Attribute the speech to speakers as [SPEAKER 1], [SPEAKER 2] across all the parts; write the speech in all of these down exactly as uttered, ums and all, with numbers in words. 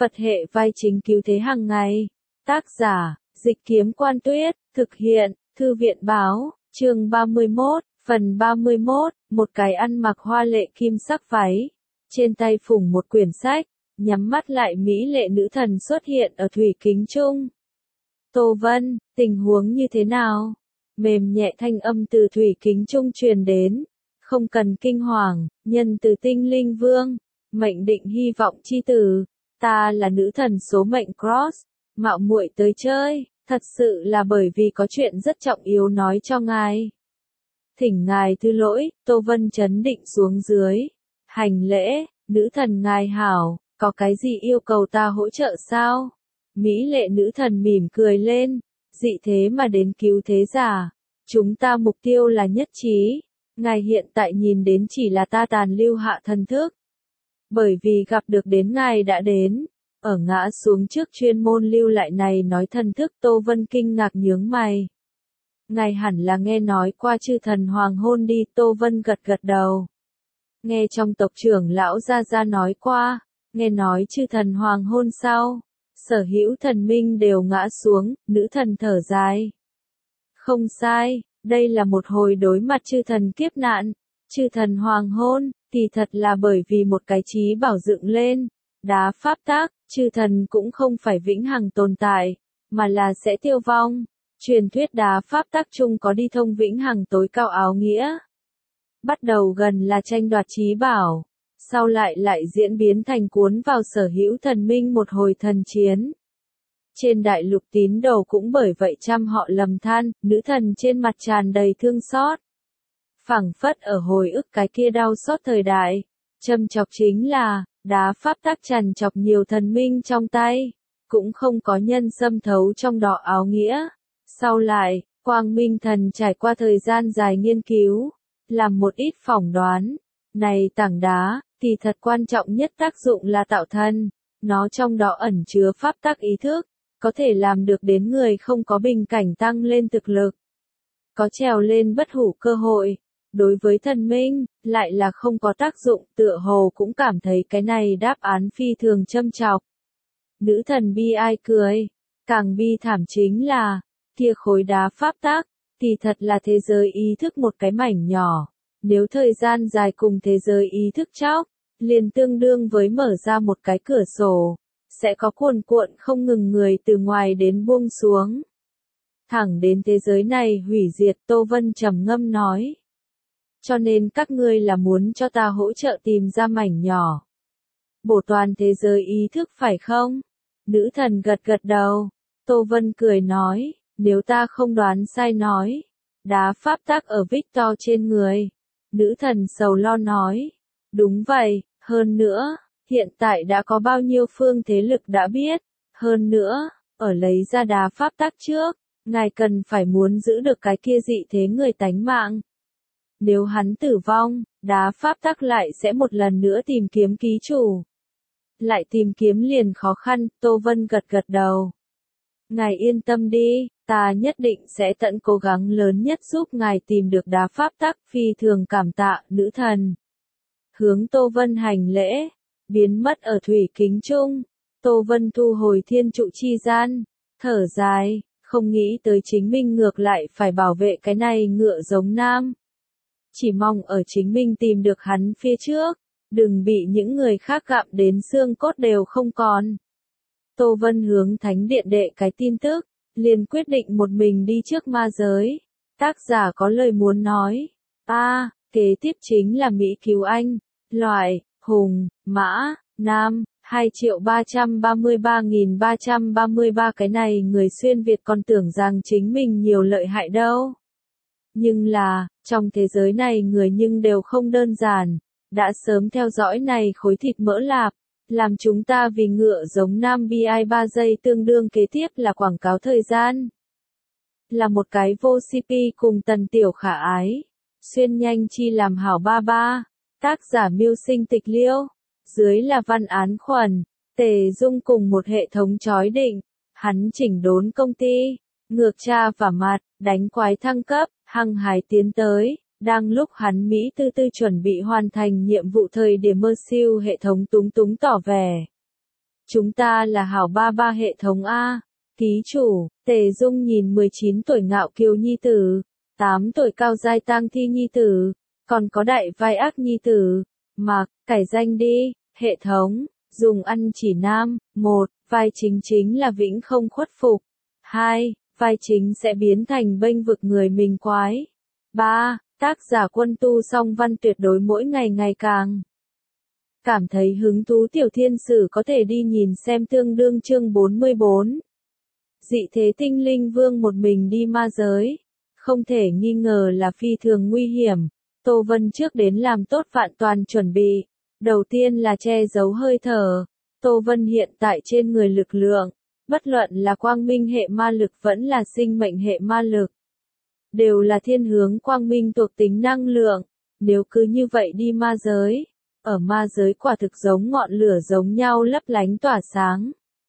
[SPEAKER 1] Phật hệ vai chính cứu thế hàng ngày. Tác giả, Dịch Kiếm Quan Tuyết, thực hiện, Thư viện Báo, chương ba mươi mốt, phần ba mươi mốt, một cái ăn mặc hoa lệ kim sắc váy, trên tay phủng một quyển sách, nhắm mắt lại mỹ lệ nữ thần xuất hiện ở thủy kính trung. Tô Vân, tình huống như thế nào? Mềm nhẹ thanh âm từ thủy kính trung truyền đến. Không cần kinh hoàng, nhân từ tinh linh vương, mệnh định hy vọng chi tử, ta là nữ thần số mệnh Cross, mạo muội tới chơi, thật sự là bởi vì có chuyện rất trọng yếu nói cho ngài. Thỉnh ngài thứ lỗi, Tô Vân chấn định xuống dưới, hành lễ, nữ thần ngài hảo, có cái gì yêu cầu ta hỗ trợ sao? Mỹ lệ nữ thần mỉm cười lên, dị thế mà đến cứu thế giả, chúng ta mục tiêu là nhất trí. Ngài hiện tại nhìn đến chỉ là ta tàn lưu hạ thần thức. Bởi vì gặp được đến ngài đã đến, ở ngã xuống trước chuyên môn lưu lại này nói thần thức. Tô Vân kinh ngạc nhướng mày. Ngài hẳn là nghe nói qua chư thần hoàng hôn đi. Tô Vân gật gật đầu. Nghe trong tộc trưởng lão Gia Gia nói qua, nghe nói chư thần hoàng hôn sau, sở hữu thần minh đều ngã xuống, nữ thần thở dài. Không sai. Đây là một hồi đối mặt chư thần kiếp nạn, chư thần hoàng hôn, thì thật là bởi vì một cái trí bảo dựng lên, đá pháp tác, chư thần cũng không phải vĩnh hằng tồn tại, mà là sẽ tiêu vong. Truyền thuyết đá pháp tác chung có đi thông vĩnh hằng tối cao áo nghĩa. Bắt đầu gần là tranh đoạt trí bảo, sau lại lại diễn biến thành cuốn vào sở hữu thần minh một hồi thần chiến. Trên đại lục tín đồ cũng bởi vậy trăm họ lầm than, nữ thần trên mặt tràn đầy thương xót. Phảng phất ở hồi ức cái kia đau xót thời đại, châm chọc chính là, đá pháp tác tràn chọc nhiều thần minh trong tay, cũng không có nhân xâm thấu trong đó áo nghĩa. Sau lại, Quang Minh Thần trải qua thời gian dài nghiên cứu, làm một ít phỏng đoán, này tảng đá, thì thật quan trọng nhất tác dụng là tạo thân, nó trong đó ẩn chứa pháp tác ý thức. Có thể làm được đến người không có bình cảnh tăng lên thực lực, có trèo lên bất hủ cơ hội. Đối với thần minh, lại là không có tác dụng. Tựa hồ cũng cảm thấy cái này đáp án phi thường châm chọc. Nữ thần bi ai cười, càng bi thảm chính là, kia khối đá pháp tác, thì thật là thế giới ý thức một cái mảnh nhỏ. Nếu thời gian dài cùng thế giới ý thức chóc, liền tương đương với mở ra một cái cửa sổ. Sẽ có cuồn cuộn không ngừng người từ ngoài đến buông xuống. Thẳng đến thế giới này hủy diệt. Tô Vân trầm ngâm nói. Cho nên các ngươi là muốn cho ta hỗ trợ tìm ra mảnh nhỏ. Bổ toàn thế giới ý thức phải không? Nữ thần gật gật đầu. Tô Vân cười nói, nếu ta không đoán sai nói. Đá pháp tác ở Victor trên người. Nữ thần sầu lo nói. Đúng vậy, hơn nữa. Hiện tại đã có bao nhiêu phương thế lực đã biết, hơn nữa, ở lấy ra đá pháp tác trước, ngài cần phải muốn giữ được cái kia dị thế người tánh mạng. Nếu hắn tử vong, đá pháp tác lại sẽ một lần nữa tìm kiếm ký chủ. Lại tìm kiếm liền khó khăn. Tô Vân gật gật đầu. Ngài yên tâm đi, ta nhất định sẽ tận cố gắng lớn nhất giúp ngài tìm được đá pháp tác. Phi thường cảm tạ, nữ thần. Hướng Tô Vân hành lễ. Biến mất ở thủy kính trung, Tô Vân thu hồi thiên trụ chi gian, thở dài, không nghĩ tới chính mình ngược lại phải bảo vệ cái này ngựa giống nam. Chỉ mong ở chính mình tìm được hắn phía trước, đừng bị những người khác gặm đến xương cốt đều không còn. Tô Vân hướng thánh điện đệ cái tin tức, liền quyết định một mình đi trước ma giới. Tác giả có lời muốn nói, a, kế tiếp chính là Mỹ cứu anh, loại. Hùng, Mã, Nam, hai triệu ba trăm ba mươi ba nghìn ba trăm ba mươi ba cái này người xuyên Việt còn tưởng rằng chính mình nhiều lợi hại đâu. Nhưng là, trong thế giới này người nhưng đều không đơn giản, đã sớm theo dõi này khối thịt mỡ lạp, làm chúng ta vì ngựa giống Nam bi ai ba giây tương đương kế tiếp là quảng cáo thời gian. Là một cái vô xê pê cùng Tần Tiểu Khả ái, xuyên nhanh chi làm hảo ba ba. Tác giả Mưu Sinh Tịch Liêu, dưới là văn án khuẩn, Tề Dung cùng một hệ thống chói định, hắn chỉnh đốn công ty, ngược cha và mặt, đánh quái thăng cấp, hăng hái tiến tới, đang lúc hắn Mỹ tư tư chuẩn bị hoàn thành nhiệm vụ thời điểm mơ siêu hệ thống túng túng tỏ vẻ. Chúng ta là hảo ba ba hệ thống A. Ký chủ, Tề Dung nhìn mười chín tuổi ngạo kiều nhi tử, tám tuổi cao giai tang thi nhi tử, còn có đại vai ác nhi tử. Mặc, cải danh đi, hệ thống, dùng ăn chỉ nam. Một, vai chính chính là vĩnh không khuất phục. Hai, vai chính sẽ biến thành bênh vực người mình quái. Ba, tác giả Quân Tu song văn tuyệt đối mỗi ngày ngày càng. Cảm thấy hứng thú Tiểu Thiên Sử có thể đi nhìn xem tương đương chương bốn mươi bốn. Dị thế tinh linh vương một mình đi ma giới. Không thể nghi ngờ là phi thường nguy hiểm. Tô Vân trước đến làm tốt vạn toàn chuẩn bị. Đầu tiên là che giấu hơi thở. Tô Vân hiện tại trên người lực lượng, bất luận là quang minh hệ ma lực vẫn là sinh mệnh hệ ma lực, đều là thiên hướng quang minh thuộc tính năng lượng. Nếu cứ như vậy đi ma giới, ở ma giới quả thực giống ngọn lửa giống nhau lấp lánh tỏa sáng.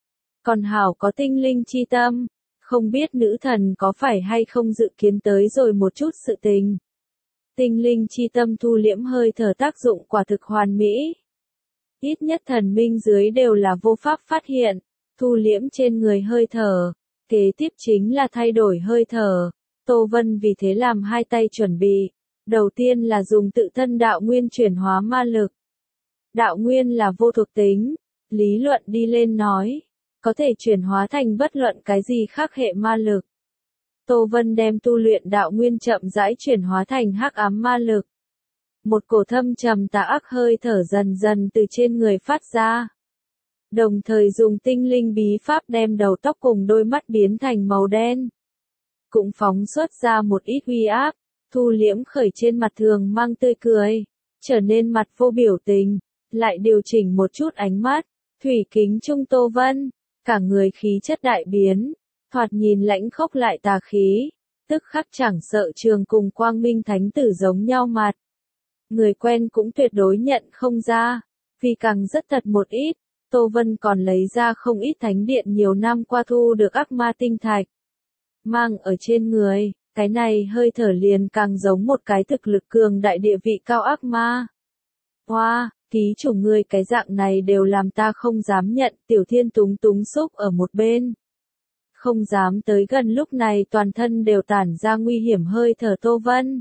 [SPEAKER 1] Còn hảo có tinh linh chi tâm, không biết nữ thần có phải hay không dự kiến tới rồi một chút sự tình. Tinh linh chi tâm thu liễm hơi thở tác dụng quả thực hoàn mỹ. Ít nhất thần minh dưới đều là vô pháp phát hiện, thu liễm trên người hơi thở. Kế tiếp chính là thay đổi hơi thở. Tô Vân vì thế làm hai tay chuẩn bị. Đầu tiên là dùng tự thân đạo nguyên chuyển hóa ma lực. Đạo nguyên là vô thuộc tính. Lý luận đi lên nói, có thể chuyển hóa thành bất luận cái gì khác hệ ma lực. Tô Vân đem tu luyện đạo nguyên chậm rãi chuyển hóa thành hắc ám ma lực. Một cổ thâm trầm tà ác hơi thở dần dần từ trên người phát ra. Đồng thời dùng tinh linh bí pháp đem đầu tóc cùng đôi mắt biến thành màu đen. Cũng phóng xuất ra một ít uy áp, thu liễm khởi trên mặt thường mang tươi cười, trở nên mặt vô biểu tình, lại điều chỉnh một chút ánh mắt, thủy kính trung Tô Vân, cả người khí chất đại biến, thoạt nhìn lãnh khốc lại tà khí, tức khắc chẳng sợ trường cùng quang minh thánh tử giống nhau mặt. Người quen cũng tuyệt đối nhận không ra, vì càng rất thật một ít, Tô Vân còn lấy ra không ít thánh điện nhiều năm qua thu được ác ma tinh thạch. Mang ở trên người, cái này hơi thở liền càng giống một cái thực lực cường đại địa vị cao ác ma. Hoa, ký chủ ngươi cái dạng này đều làm ta không dám nhận, Tiểu Thiên túng túng xúc ở một bên. Không dám tới gần lúc này toàn thân đều tản ra nguy hiểm hơi thở Tô Vân.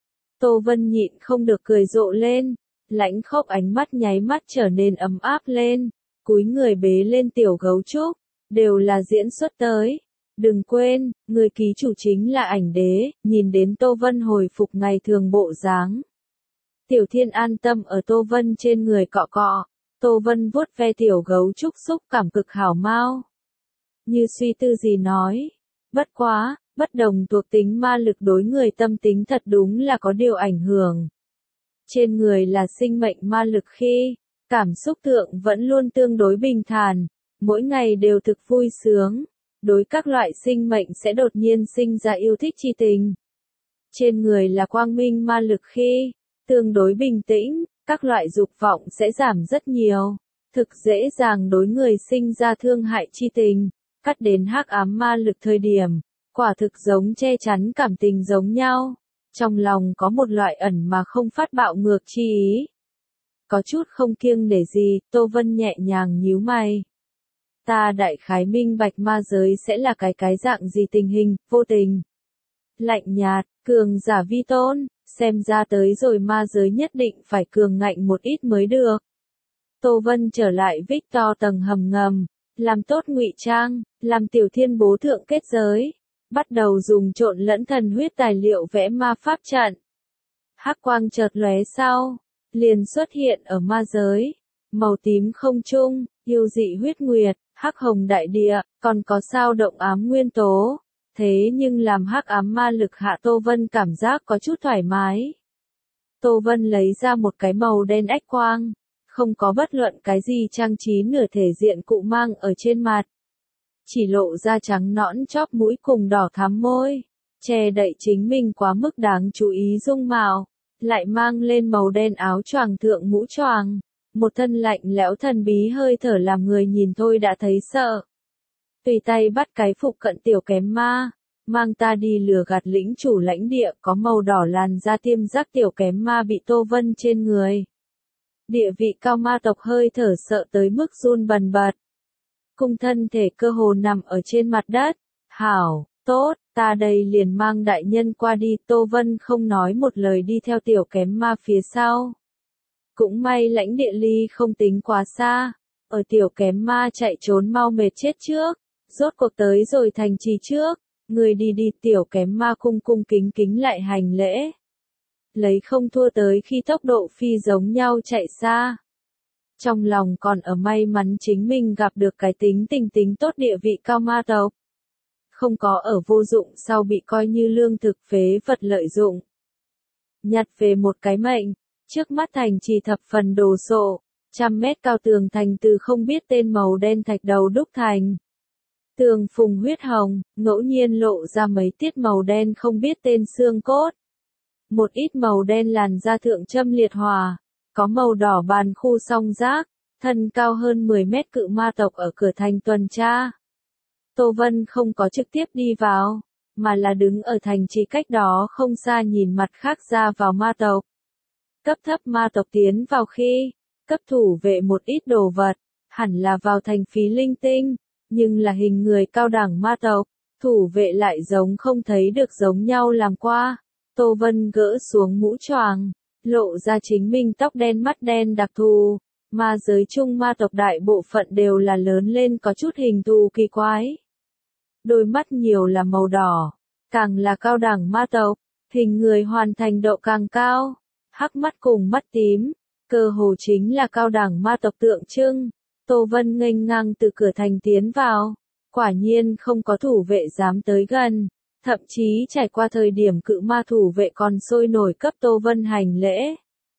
[SPEAKER 1] Tô Vân nhịn không được cười rộ lên, lãnh khốc ánh mắt nháy mắt trở nên ấm áp lên, cúi người bế lên tiểu gấu trúc, đều là diễn xuất tới. Đừng quên, người ký chủ chính là ảnh đế, nhìn đến Tô Vân hồi phục ngày thường bộ dáng. Tiểu Thiên an tâm ở Tô Vân trên người cọ cọ, Tô Vân vuốt ve tiểu gấu trúc xúc cảm cực hảo mau. Như suy tư gì nói, bất quá, bất đồng thuộc tính ma lực đối người tâm tính thật đúng là có điều ảnh hưởng. Trên người là sinh mệnh ma lực khi, cảm xúc thượng vẫn luôn tương đối bình thản, mỗi ngày đều thực vui sướng, đối các loại sinh mệnh sẽ đột nhiên sinh ra yêu thích chi tình. Trên người là quang minh ma lực khi, tương đối bình tĩnh, các loại dục vọng sẽ giảm rất nhiều, thực dễ dàng đối người sinh ra thương hại chi tình, cắt đến hắc ám ma lực thời điểm, quả thực giống che chắn cảm tình giống nhau, trong lòng có một loại ẩn mà không phát bạo ngược chi ý. Có chút không kiêng nể gì, Tô Vân nhẹ nhàng nhíu mày. Ta đại khái minh bạch ma giới sẽ là cái cái dạng gì tình hình, vô tình. Lạnh nhạt, cường giả vi tôn, xem ra tới rồi ma giới nhất định phải cường ngạnh một ít mới được. Tô Vân trở lại Victor tầng hầm ngầm, làm tốt ngụy trang, làm Tiểu Thiên bố thượng kết giới, bắt đầu dùng trộn lẫn thần huyết tài liệu vẽ ma pháp trận. Hắc quang chợt lóe sau, liền xuất hiện ở ma giới, màu tím không trung, yêu dị huyết nguyệt, hắc hồng đại địa, còn có sao động ám nguyên tố. Thế nhưng làm hắc ám ma lực hạ Tô Vân cảm giác có chút thoải mái. Tô Vân lấy ra một cái màu đen ách quang, không có bất luận cái gì trang trí nửa thể diện cụ mang ở trên mặt. Chỉ lộ ra trắng nõn chóp mũi cùng đỏ thắm môi, che đậy chính mình quá mức đáng chú ý dung mạo, lại mang lên màu đen áo choàng thượng mũ choàng, một thân lạnh lẽo thần bí hơi thở làm người nhìn thôi đã thấy sợ. Tùy tay bắt cái phục cận tiểu kém ma, mang ta đi lừa gạt lĩnh chủ lãnh địa có màu đỏ làn da tiêm giác tiểu kém ma bị Tô Vân trên người. Địa vị cao ma tộc hơi thở sợ tới mức run bần bật, cung thân thể cơ hồ nằm ở trên mặt đất. Hảo, tốt, ta đây liền mang đại nhân qua đi. Tô Vân không nói một lời đi theo tiểu kém ma phía sau. Cũng may lãnh địa ly không tính quá xa, ở tiểu kém ma chạy trốn mau mệt chết trước, rốt cuộc tới rồi thành trì trước, người đi đi. Tiểu kém ma cung cung kính kính lại hành lễ. Lấy không thua tới khi tốc độ phi giống nhau chạy xa. Trong lòng còn ở may mắn chính mình gặp được cái tính tình tính tốt địa vị cao ma tộc. Không có ở vô dụng sau bị coi như lương thực phế vật lợi dụng. Nhặt về một cái mệnh, trước mắt thành trì thập phần đồ sộ, trăm mét cao tường thành từ không biết tên màu đen thạch đầu đúc thành. Tường phùng huyết hồng, ngẫu nhiên lộ ra mấy tiết màu đen không biết tên xương cốt. Một ít màu đen làn da thượng châm liệt hòa, có màu đỏ bàn khu song giác, thân cao hơn mười mét cự ma tộc ở cửa thành tuần tra. Tô Vân không có trực tiếp đi vào, mà là đứng ở thành trì cách đó không xa nhìn mặt khác ra vào ma tộc. Cấp thấp ma tộc tiến vào khi, cấp thủ vệ một ít đồ vật, hẳn là vào thành phí linh tinh, nhưng là hình người cao đẳng ma tộc, thủ vệ lại giống không thấy được giống nhau làm qua. Tô Vân gỡ xuống mũ choàng, lộ ra chính mình tóc đen mắt đen đặc thù, ma giới chung ma tộc đại bộ phận đều là lớn lên có chút hình thù kỳ quái. Đôi mắt nhiều là màu đỏ, càng là cao đẳng ma tộc, hình người hoàn thành độ càng cao, hắc mắt cùng mắt tím, cơ hồ chính là cao đẳng ma tộc tượng trưng. Tô Vân nghênh ngang từ cửa thành tiến vào, quả nhiên không có thủ vệ dám tới gần, thậm chí trải qua thời điểm cự ma thủ vệ còn sôi nổi cấp Tô Vân hành lễ.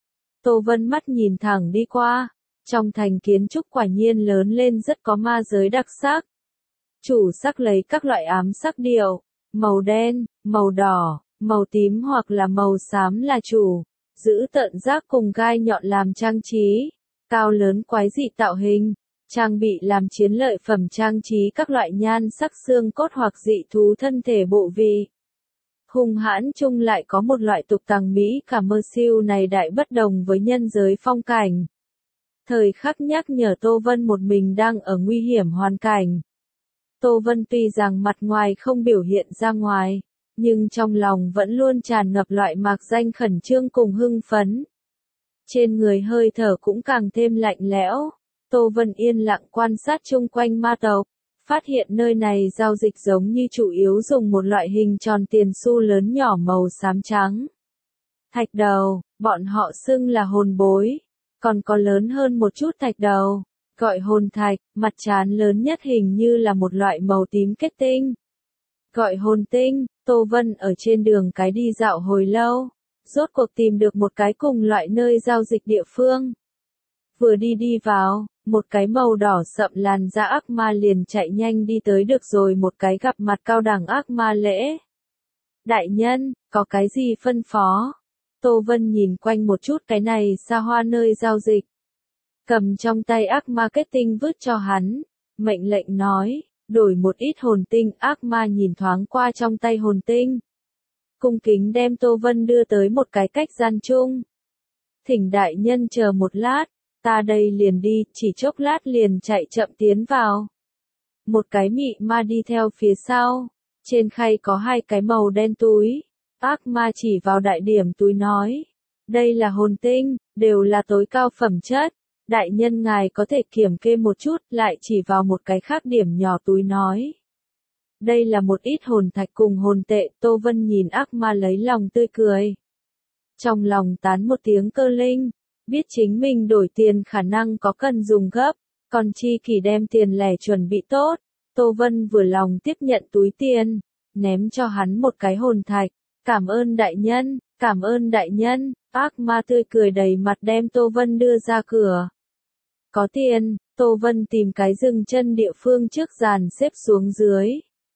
[SPEAKER 1] Tô Vân mắt nhìn thẳng đi qua, trong thành kiến trúc quả nhiên lớn lên rất có ma giới đặc sắc. Chủ sắc lấy các loại ám sắc điệu, màu đen, màu đỏ, màu tím hoặc là màu xám là chủ, giữ tợn giác cùng gai nhọn làm trang trí, cao lớn quái dị tạo hình, trang bị làm chiến lợi phẩm trang trí các loại nhan sắc xương cốt hoặc dị thú thân thể bộ vị. Hung hãn chung lại có một loại tục tằng Mỹ cả mơ siêu này đại bất đồng với nhân giới phong cảnh. Thời khắc nhắc nhở Tô Vân một mình đang ở nguy hiểm hoàn cảnh. Tô Vân tuy rằng mặt ngoài không biểu hiện ra ngoài, nhưng trong lòng vẫn luôn tràn ngập loại mạc danh khẩn trương cùng hưng phấn. Trên người hơi thở cũng càng thêm lạnh lẽo. Tô Vân yên lặng quan sát chung quanh ma tộc, phát hiện nơi này giao dịch giống như chủ yếu dùng một loại hình tròn tiền xu lớn nhỏ màu xám trắng. Thạch đầu, bọn họ xưng là hồn bối, còn có lớn hơn một chút thạch đầu, gọi hồn thạch, mặt trán lớn nhất hình như là một loại màu tím kết tinh. Gọi hồn tinh. Tô Vân ở trên đường cái đi dạo hồi lâu, rốt cuộc tìm được một cái cùng loại nơi giao dịch địa phương. Vừa đi đi vào, một cái màu đỏ sậm làn da ác ma liền chạy nhanh đi tới được rồi một cái gặp mặt cao đẳng ác ma lễ. Đại nhân, có cái gì phân phó? Tô Vân nhìn quanh một chút cái này xa hoa nơi giao dịch. Cầm trong tay ác ma kết tinh vứt cho hắn, mệnh lệnh nói, đổi một ít hồn tinh. Ác ma nhìn thoáng qua trong tay hồn tinh. Cung kính đem Tô Vân đưa tới một cái cách gian chung. Thỉnh đại nhân chờ một lát, ta đây liền đi, chỉ chốc lát liền chạy chậm tiến vào. Một cái mị ma đi theo phía sau, trên khay có hai cái màu đen túi. Ác ma chỉ vào đại điểm túi nói, đây là hồn tinh, đều là tối cao phẩm chất. Đại nhân ngài có thể kiểm kê một chút, lại chỉ vào một cái khác điểm nhỏ túi nói. Đây là một ít hồn thạch cùng hồn tệ. Tô Vân nhìn ác ma lấy lòng tươi cười. Trong lòng tán một tiếng cơ linh, biết chính mình đổi tiền khả năng có cần dùng gấp, còn chi kỷ đem tiền lẻ chuẩn bị tốt. Tô Vân vừa lòng tiếp nhận túi tiền, ném cho hắn một cái hồn thạch. Cảm ơn đại nhân, cảm ơn đại nhân. Ác ma tươi cười đầy mặt đem Tô Vân đưa ra cửa. Có tiền, Tô Vân tìm cái dừng chân địa phương trước dàn xếp xuống dưới.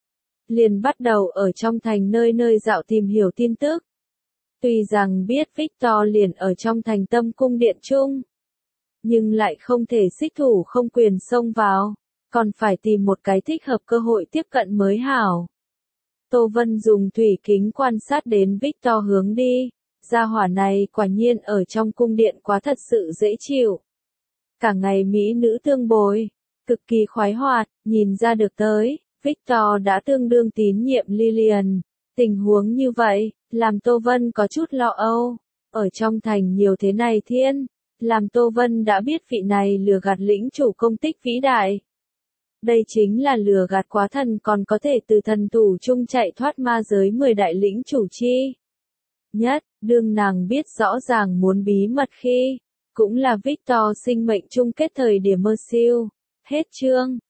[SPEAKER 1] Liền bắt đầu ở trong thành nơi nơi dạo tìm hiểu tin tức. Tuy rằng biết Victor liền ở trong thành tâm cung điện chung, nhưng lại không thể xích thủ không quyền xông vào, còn phải tìm một cái thích hợp cơ hội tiếp cận mới hảo. Tô Vân dùng thủy kính quan sát đến Victor hướng đi, gia hỏa này quả nhiên ở trong cung điện quá thật sự dễ chịu. Cả ngày mỹ nữ tương bồi, cực kỳ khoái hoạt, nhìn ra được tới, Victor đã tương đương tín nhiệm Lillian. Tình huống như vậy, làm Tô Vân có chút lo âu. Ở trong thành nhiều thế này thiên, làm Tô Vân đã biết vị này lừa gạt lĩnh chủ công tích vĩ đại. Đây chính là lừa gạt quá thần còn có thể từ thần tù chung chạy thoát ma giới mười đại lĩnh chủ chi. Nhất, đương nàng biết rõ ràng muốn bí mật khi, cũng là Victor sinh mệnh chung kết thời điểm mơ siêu. Hết chương.